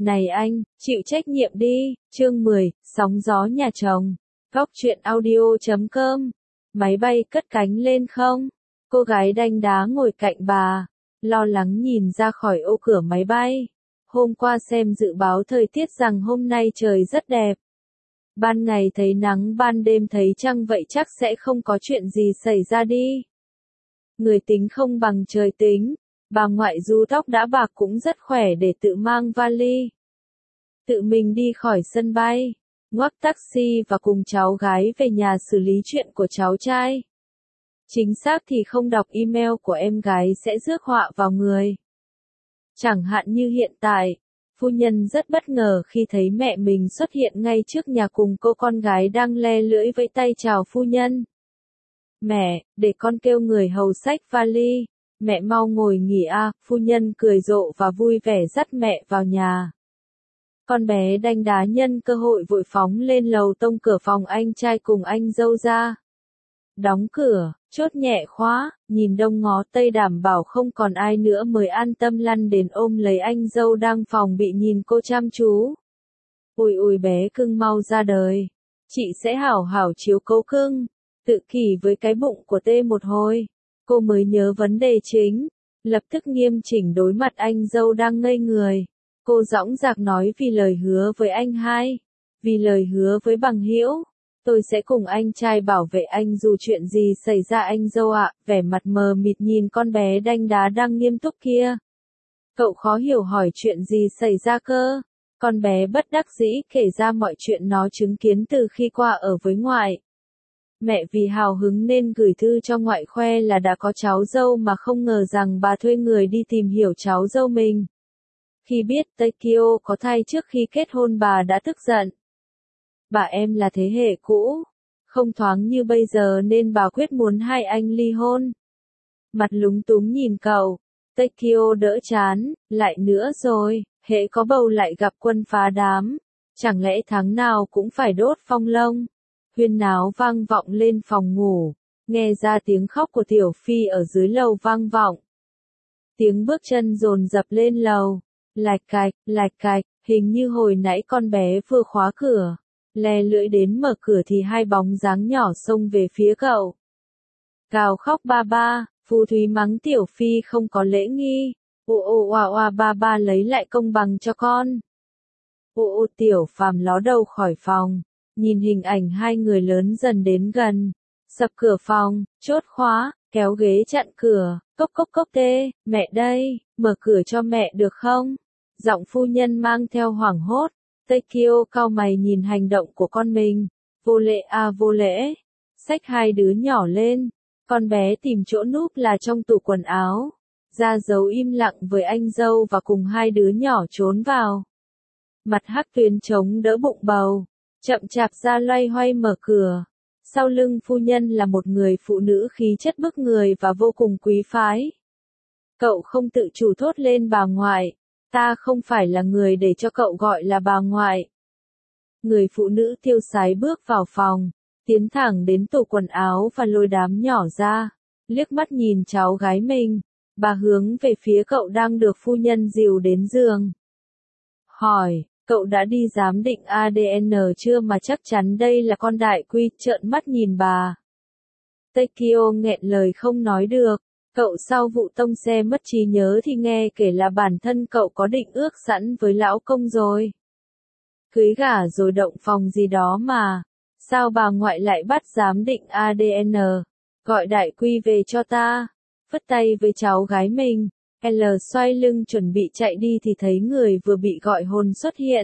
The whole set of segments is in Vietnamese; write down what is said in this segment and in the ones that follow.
Này anh, chịu trách nhiệm đi. Chương 10, sóng gió nhà chồng. Góc truyện audio.com. Máy bay cất cánh lên không? Cô gái đanh đá ngồi cạnh bà, lo lắng nhìn ra khỏi ô cửa máy bay. Hôm qua xem dự báo thời tiết rằng hôm nay trời rất đẹp. Ban ngày thấy nắng, ban đêm thấy trăng, vậy chắc sẽ không có chuyện gì xảy ra đi. Người tính không bằng trời tính. Bà ngoại du tóc đã bạc cũng rất khỏe để tự mang vali. Tự mình đi khỏi sân bay, ngoắc taxi và cùng cháu gái về nhà xử lý chuyện của cháu trai. Chính xác thì không đọc email của em gái sẽ rước họa vào người. Chẳng hạn như hiện tại, phu nhân rất bất ngờ khi thấy mẹ mình xuất hiện ngay trước nhà cùng cô con gái đang le lưỡi vẫy tay chào phu nhân. Mẹ, để con kêu người hầu xách vali. Mẹ mau ngồi nghỉ a. Phu nhân cười rộ và vui vẻ dắt mẹ vào nhà. Con bé đanh đá nhân cơ hội vội phóng lên lầu tông cửa phòng anh trai cùng anh dâu ra. Đóng cửa, chốt nhẹ khóa, nhìn đông ngó tây đảm bảo không còn ai nữa mới an tâm lăn đến ôm lấy anh dâu đang phòng bị nhìn cô chăm chú. Ui ui bé cưng mau ra đời. Chị sẽ hảo hảo chiếu cố cưng. Tự kỷ với cái bụng của tê một hồi. Cô mới nhớ vấn đề chính, lập tức nghiêm chỉnh đối mặt anh dâu đang ngây người. Cô dõng dạc nói vì lời hứa với anh hai, vì lời hứa với bằng hữu, tôi sẽ cùng anh trai bảo vệ anh dù chuyện gì xảy ra anh dâu ạ. Vẻ mặt mờ mịt nhìn con bé đanh đá đang nghiêm túc kia. Cậu khó hiểu hỏi chuyện gì xảy ra cơ. Con bé bất đắc dĩ kể ra mọi chuyện nó chứng kiến từ khi qua ở với ngoại. Mẹ vì hào hứng nên gửi thư cho ngoại khoe là đã có cháu dâu mà không ngờ rằng bà thuê người đi tìm hiểu cháu dâu mình. Khi biết Taekyo có thai trước khi kết hôn bà đã tức giận. Bà em là thế hệ cũ, không thoáng như bây giờ nên bà quyết muốn hai anh ly hôn. Mặt lúng túng nhìn cậu, Taekyo đỡ chán, lại nữa rồi, hễ có bầu lại gặp quân phá đám. Chẳng lẽ tháng nào cũng phải đốt phong lông? Huyên náo vang vọng lên phòng ngủ, nghe ra tiếng khóc của Tiểu Phi ở dưới lầu vang vọng. Tiếng bước chân dồn dập lên lầu, lạch cạch, hình như hồi nãy con bé vừa khóa cửa, le lưỡi đến mở cửa thì hai bóng dáng nhỏ xông về phía cậu. Gào khóc ba ba, Phú Thúy mắng Tiểu Phi không có lễ nghi, ba ba lấy lại công bằng cho con. Tiểu Phàm ló đầu khỏi phòng. Nhìn hình ảnh hai người lớn dần đến gần, sập cửa phòng, chốt khóa, kéo ghế chặn cửa, cốc tê, mẹ đây, mở cửa cho mẹ được không? Giọng phu nhân mang theo hoảng hốt. Taekyo cau mày nhìn hành động của con mình. Vô lễ à vô lễ. Xách hai đứa nhỏ lên. Con bé tìm chỗ núp là trong tủ quần áo. Ra dấu im lặng với anh dâu và cùng hai đứa nhỏ trốn vào. Mặt Hắc Tuyến chống đỡ bụng bầu. Chậm chạp ra loay hoay mở cửa. Sau lưng phu nhân là một người phụ nữ khí chất bức người và vô cùng quý phái. Cậu không tự chủ thốt lên bà ngoại. Ta không phải là người để cho cậu gọi là bà ngoại. Người phụ nữ tiêu sái bước vào phòng, tiến thẳng đến tủ quần áo và lôi đám nhỏ ra. Liếc mắt nhìn cháu gái mình, bà hướng về phía cậu đang được phu nhân dìu đến giường. Hỏi. Cậu đã đi giám định ADN chưa mà chắc chắn đây là con đại quy? Trợn mắt nhìn bà. Taekyo nghẹn lời không nói được. Cậu sau vụ tông xe mất trí nhớ thì nghe kể là bản thân cậu có định ước sẵn với lão công rồi. Cưới gả rồi động phòng gì đó mà. Sao bà ngoại lại bắt giám định ADN? Gọi đại quy về cho ta. Phất tay với cháu gái mình. L xoay lưng chuẩn bị chạy đi thì thấy người vừa bị gọi hồn xuất hiện.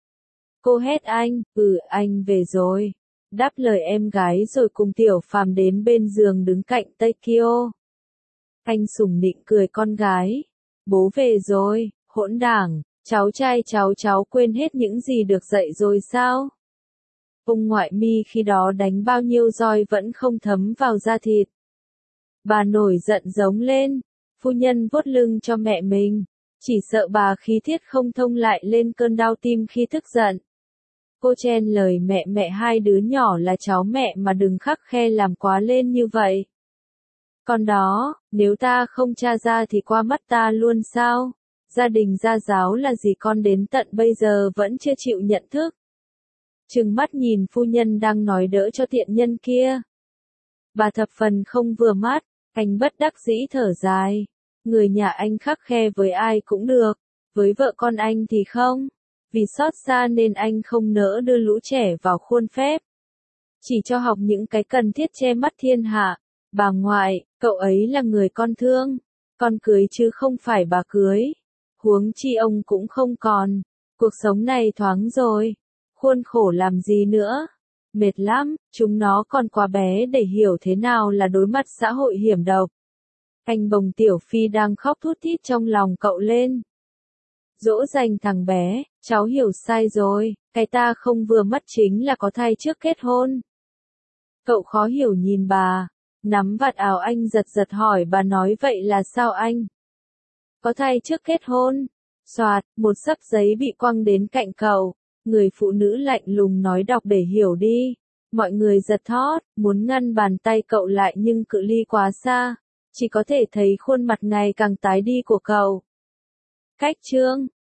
Cô hét anh, anh về rồi. Đáp lời em gái rồi cùng Tiểu Phàm đến bên giường đứng cạnh Taekyo. Anh sủng nịnh cười con gái. Bố về rồi, hỗn đảng, cháu trai cháu quên hết những gì được dạy rồi sao? Ông ngoại mi khi đó đánh bao nhiêu roi vẫn không thấm vào da thịt. Bà nổi giận giống lên. Phu nhân vuốt lưng cho mẹ mình, chỉ sợ bà khí thiết không thông lại lên cơn đau tim khi tức giận. Cô chen lời mẹ hai đứa nhỏ là cháu mẹ mà đừng khắc khe làm quá lên như vậy. Còn đó, nếu ta không tra ra thì qua mắt ta luôn sao? Gia đình gia giáo là gì con đến tận bây giờ vẫn chưa chịu nhận thức. Trừng mắt nhìn phu nhân đang nói đỡ cho tiện nhân kia. Bà thập phần không vừa mắt, anh bất đắc dĩ thở dài. Người nhà anh khắt khe với ai cũng được, với vợ con anh thì không. Vì xót xa nên anh không nỡ đưa lũ trẻ vào khuôn phép. Chỉ cho học những cái cần thiết che mắt thiên hạ. Bà ngoại, cậu ấy là người con thương. Con cưới chứ không phải bà cưới. Huống chi ông cũng không còn. Cuộc sống này thoáng rồi. Khuôn khổ làm gì nữa. Mệt lắm, chúng nó còn quá bé để hiểu thế nào là đối mặt xã hội hiểm độc. Anh bồng Tiểu Phi đang khóc thút thít trong lòng cậu lên. Dỗ dành thằng bé, cháu hiểu sai rồi, cái ta không vừa mắt chính là có thai trước kết hôn. Cậu khó hiểu nhìn bà, nắm vạt áo anh giật giật hỏi bà nói vậy là sao anh? Có thai trước kết hôn. Soạt, một xấp giấy bị quăng đến cạnh cậu. Người phụ nữ lạnh lùng nói đọc để hiểu đi. Mọi người giật thót, muốn ngăn bàn tay cậu lại nhưng cự ly quá xa. Chỉ có thể thấy khuôn mặt ngày càng tái đi của cậu. Cách chương